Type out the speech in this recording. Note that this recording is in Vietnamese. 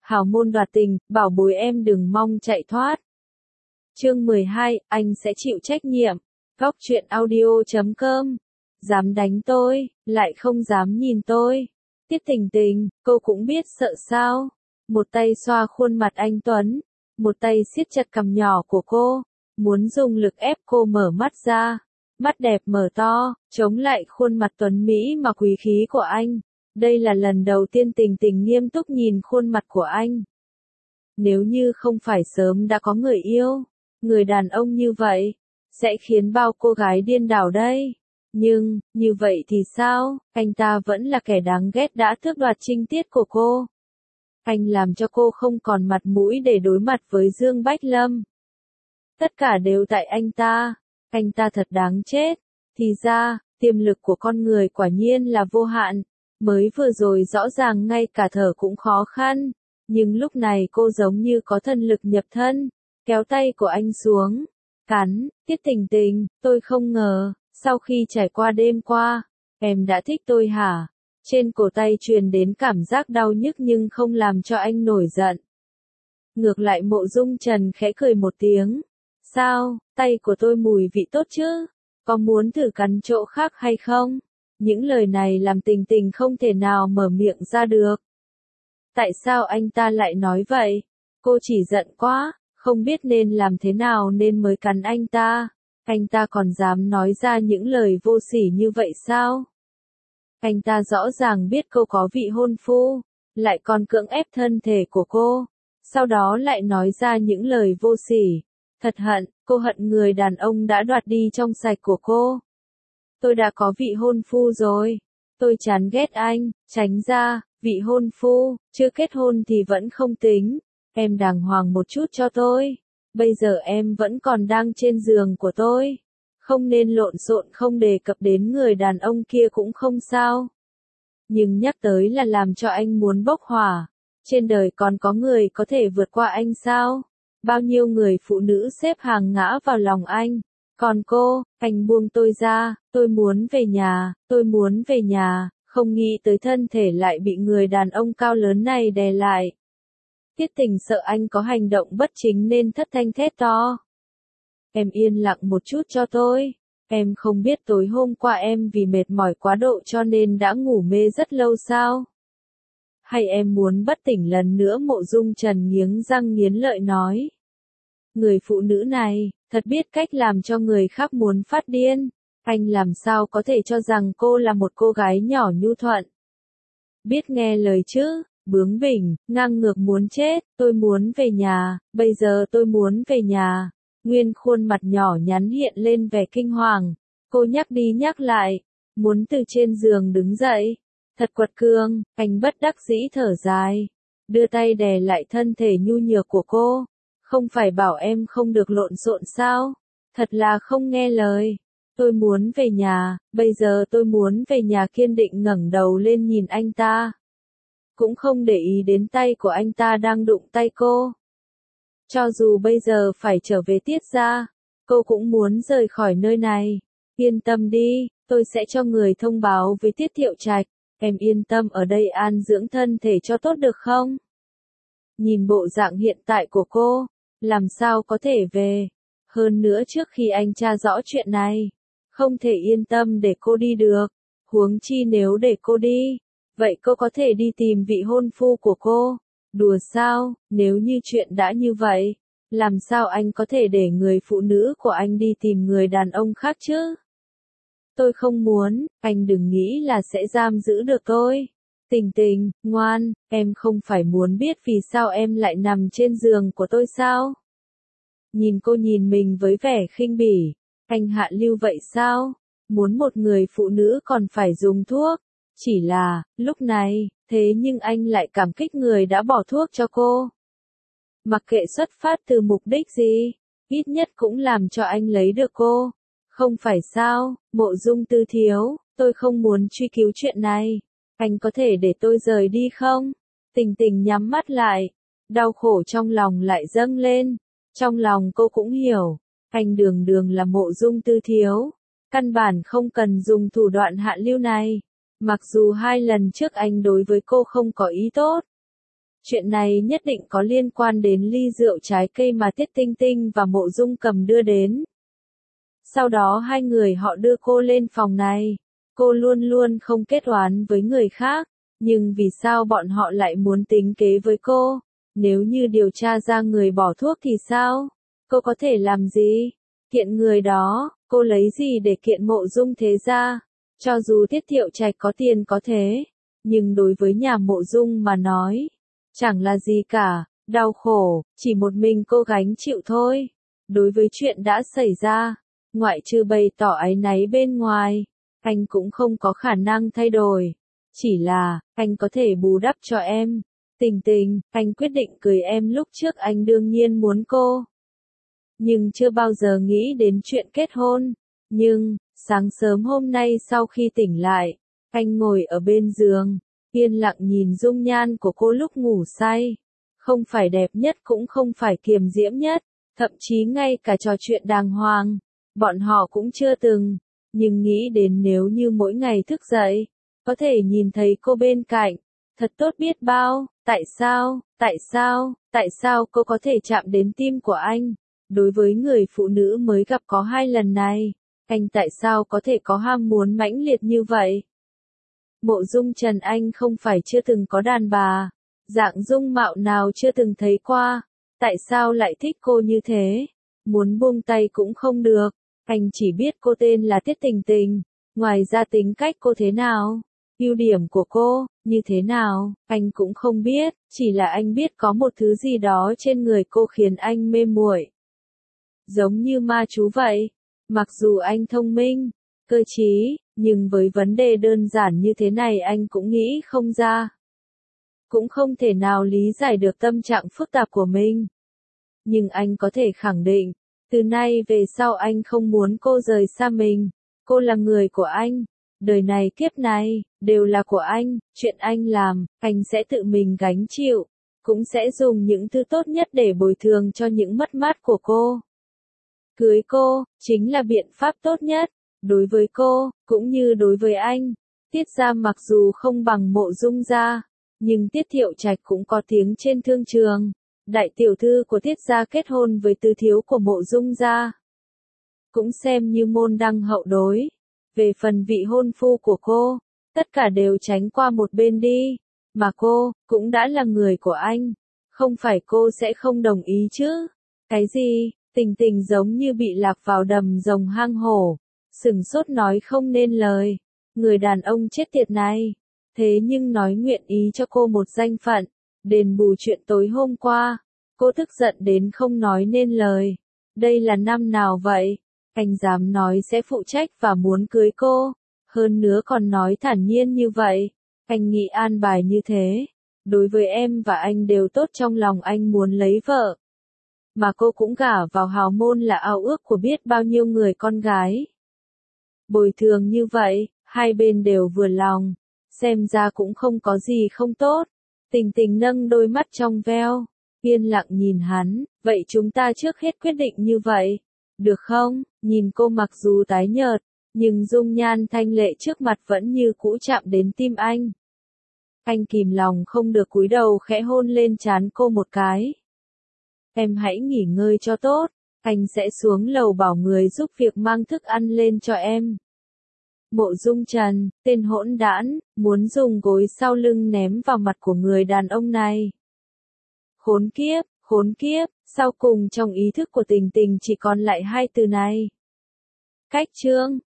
hào môn đoạt tình, bảo bối em đừng mong chạy thoát. Chương 12, anh sẽ chịu trách nhiệm. Góc truyện audio.com. Dám đánh tôi, lại không dám nhìn tôi. Tiết Tình Tình, cô cũng biết sợ sao. Một tay xoa khuôn mặt anh Tuấn, một tay siết chặt cằm nhỏ của cô, muốn dùng lực ép cô mở mắt ra. Mắt đẹp mở to, chống lại khuôn mặt tuấn Mỹ mà quý khí của anh. Đây là lần đầu tiên Tình Tình nghiêm túc nhìn khuôn mặt của anh. Nếu như không phải sớm đã có người yêu, người đàn ông như vậy, sẽ khiến bao cô gái điên đảo đây. Nhưng, như vậy thì sao, anh ta vẫn là kẻ đáng ghét đã tước đoạt trinh tiết của cô. Anh làm cho cô không còn mặt mũi để đối mặt với Dương Bách Lâm. Tất cả đều tại anh ta thật đáng chết. Thì ra, tiềm lực của con người quả nhiên là vô hạn. Mới vừa rồi rõ ràng ngay cả thở cũng khó khăn. Nhưng lúc này cô giống như có thần lực nhập thân, kéo tay của anh xuống, cắn. Tiết Tình Tình, tôi không ngờ, sau khi trải qua đêm qua, em đã thích tôi hả? Trên cổ tay truyền đến cảm giác đau nhức nhưng không làm cho anh nổi giận. Ngược lại Mộ Dung Trần khẽ cười một tiếng. Sao, tay của tôi mùi vị tốt chứ? Có muốn thử cắn chỗ khác hay không? Những lời này làm Tình Tình không thể nào mở miệng ra được. Tại sao anh ta lại nói vậy? Cô chỉ giận quá, không biết nên làm thế nào nên mới cắn anh ta. Anh ta còn dám nói ra những lời vô sỉ như vậy sao? Anh ta rõ ràng biết cô có vị hôn phu, lại còn cưỡng ép thân thể của cô, sau đó lại nói ra những lời vô sỉ. Thật hận, cô hận người đàn ông đã đoạt đi trong sạch của cô. Tôi đã có vị hôn phu rồi. Tôi chán ghét anh, tránh ra, vị hôn phu, chưa kết hôn thì vẫn không tính. Em đàng hoàng một chút cho tôi. Bây giờ em vẫn còn đang trên giường của tôi. Không nên lộn xộn, không đề cập đến người đàn ông kia cũng không sao. Nhưng nhắc tới là làm cho anh muốn bốc hỏa. Trên đời còn có người có thể vượt qua anh sao? Bao nhiêu người phụ nữ xếp hàng ngã vào lòng anh. Còn cô, anh buông tôi ra, tôi muốn về nhà, tôi muốn về nhà, không nghĩ tới thân thể lại bị người đàn ông cao lớn này đè lại. Tiết Tình sợ anh có hành động bất chính nên thất thanh thét to. Em yên lặng một chút cho tôi. Em không biết tối hôm qua em vì mệt mỏi quá độ cho nên đã ngủ mê rất lâu sao? Hay em muốn bất tỉnh lần nữa? Mộ Dung Trần nghiến răng nghiến lợi nói. Người phụ nữ này, thật biết cách làm cho người khác muốn phát điên. Anh làm sao có thể cho rằng cô là một cô gái nhỏ nhu thuận? Biết nghe lời chứ, bướng bỉnh, ngang ngược muốn chết, tôi muốn về nhà, bây giờ tôi muốn về nhà. Nguyên khuôn mặt nhỏ nhắn hiện lên vẻ kinh hoàng, cô nhắc đi nhắc lại, muốn từ trên giường đứng dậy. Thật quật cường, anh bất đắc dĩ thở dài, đưa tay đè lại thân thể nhu nhược của cô. Không phải bảo em không được lộn xộn sao? Thật là không nghe lời. Tôi muốn về nhà, bây giờ tôi muốn về nhà. Kiên định ngẩng đầu lên nhìn anh ta. Cũng không để ý đến tay của anh ta đang đụng tay cô. Cho dù bây giờ phải trở về Tiết gia, cô cũng muốn rời khỏi nơi này. Yên tâm đi, tôi sẽ cho người thông báo với Tiết Thiệu Trạch. Em yên tâm ở đây an dưỡng thân thể cho tốt được không? Nhìn bộ dạng hiện tại của cô, làm sao có thể về? Hơn nữa trước khi anh tra rõ chuyện này, không thể yên tâm để cô đi được. Huống chi nếu để cô đi, vậy cô có thể đi tìm vị hôn phu của cô. Đùa sao, nếu như chuyện đã như vậy, làm sao anh có thể để người phụ nữ của anh đi tìm người đàn ông khác chứ? Tôi không muốn, anh đừng nghĩ là sẽ giam giữ được tôi. Tình Tình, ngoan, em không phải muốn biết vì sao em lại nằm trên giường của tôi sao? Nhìn cô nhìn mình với vẻ khinh bỉ, anh hạ lưu vậy sao? Muốn một người phụ nữ còn phải dùng thuốc. Chỉ là, lúc này, thế nhưng anh lại cảm kích người đã bỏ thuốc cho cô. Mặc kệ xuất phát từ mục đích gì, ít nhất cũng làm cho anh lấy được cô. Không phải sao, Mộ Dung Tư thiếu, tôi không muốn truy cứu chuyện này. Anh có thể để tôi rời đi không? Tình Tình nhắm mắt lại, đau khổ trong lòng lại dâng lên. Trong lòng cô cũng hiểu, anh đường đường là Mộ Dung Tư thiếu, căn bản không cần dùng thủ đoạn hạ lưu này. Mặc dù 2 lần trước anh đối với cô không có ý tốt, Chuyện này nhất định có liên quan đến ly rượu trái cây mà Tiết Tinh Tinh và Mộ Dung Cầm đưa đến. Sau đó hai người họ đưa cô lên phòng này. Cô luôn luôn không kết oán với người khác, nhưng vì sao bọn họ lại muốn tính kế với cô? Nếu như điều tra ra người bỏ thuốc thì sao? Cô có thể làm gì? Kiện người đó, cô lấy gì để kiện Mộ Dung thế gia? Cho dù Tiết Thiệu Trạch có tiền có thế, nhưng đối với nhà Mộ Dung mà nói, chẳng là gì cả, đau khổ, chỉ một mình cô gánh chịu thôi. Đối với chuyện đã xảy ra, ngoại trừ bày tỏ áy náy bên ngoài, anh cũng không có khả năng thay đổi. Chỉ là, anh có thể bù đắp cho em. Tình Tình, anh quyết định cưới em lúc trước anh đương nhiên muốn cô. Nhưng chưa bao giờ nghĩ đến chuyện kết hôn. Nhưng, sáng sớm hôm nay sau khi tỉnh lại, anh ngồi ở bên giường, yên lặng nhìn dung nhan của cô lúc ngủ say. Không phải đẹp nhất cũng không phải kiềm diễm nhất, thậm chí ngay cả trò chuyện đàng hoàng, bọn họ cũng chưa từng. Nhưng nghĩ đến nếu như mỗi ngày thức dậy, có thể nhìn thấy cô bên cạnh, thật tốt biết bao. Tại sao cô có thể chạm đến tim của anh? Đối với người phụ nữ mới gặp có 2 lần này, anh tại sao có thể có ham muốn mãnh liệt như vậy? Mộ Dung Trần anh không phải chưa từng có đàn bà, dạng dung mạo nào chưa từng thấy qua, tại sao lại thích cô như thế? Muốn buông tay cũng không được, anh chỉ biết cô tên là Tiết Tình Tình, ngoài ra tính cách cô thế nào, ưu điểm của cô như thế nào, anh cũng không biết, chỉ là anh biết có một thứ gì đó trên người cô khiến anh mê muội. Giống như ma chú vậy, mặc dù anh thông minh, cơ trí, nhưng với vấn đề đơn giản như thế này anh cũng nghĩ không ra. Cũng không thể nào lý giải được tâm trạng phức tạp của mình. Nhưng anh có thể khẳng định, từ nay về sau anh không muốn cô rời xa mình. Cô là người của anh. Đời này kiếp này, đều là của anh. Chuyện anh làm, anh sẽ tự mình gánh chịu. Cũng sẽ dùng những thứ tốt nhất để bồi thường cho những mất mát của cô. Cưới cô, chính là biện pháp tốt nhất. Đối với cô, cũng như đối với anh. Tiết gia mặc dù không bằng Mộ Dung gia, nhưng Tiết Thiệu Trạch cũng có tiếng trên thương trường. Đại tiểu thư của Tiết gia kết hôn với tứ thiếu của Mộ Dung gia, cũng xem như môn đăng hậu đối. Về phần vị hôn phu của cô, tất cả đều tránh qua một bên đi. Mà cô, cũng đã là người của anh. Không phải cô sẽ không đồng ý chứ? Cái gì? Tình Tình giống như bị lạc vào đầm rồng hang hổ, sửng sốt nói không nên lời. Người đàn ông chết tiệt này, thế nhưng nói nguyện ý cho cô một danh phận, đền bù chuyện tối hôm qua. Cô tức giận đến không nói nên lời. Đây là năm nào vậy? Anh dám nói sẽ phụ trách và muốn cưới cô. Hơn nữa còn nói thản nhiên như vậy. Anh nghĩ an bài như thế. Đối với em và anh đều tốt, trong lòng anh muốn lấy vợ. Mà cô cũng gả vào hào môn là ao ước của biết bao nhiêu người con gái. Bồi thường như vậy, hai bên đều vừa lòng. Xem ra cũng không có gì không tốt. Tình Tình nâng đôi mắt trong veo, yên lặng nhìn hắn. Vậy chúng ta trước hết quyết định như vậy, được không? Nhìn cô mặc dù tái nhợt, nhưng dung nhan thanh lệ trước mặt vẫn như cũ chạm đến tim anh. Anh kìm lòng không được cúi đầu khẽ hôn lên trán cô một cái. Em hãy nghỉ ngơi cho tốt, anh sẽ xuống lầu bảo người giúp việc mang thức ăn lên cho em. Mộ Dung Trần, tên hỗn đản, muốn dùng gối sau lưng ném vào mặt của người đàn ông này. Khốn kiếp, sau cùng trong ý thức của Tình Tình chỉ còn lại hai từ này. Cách chương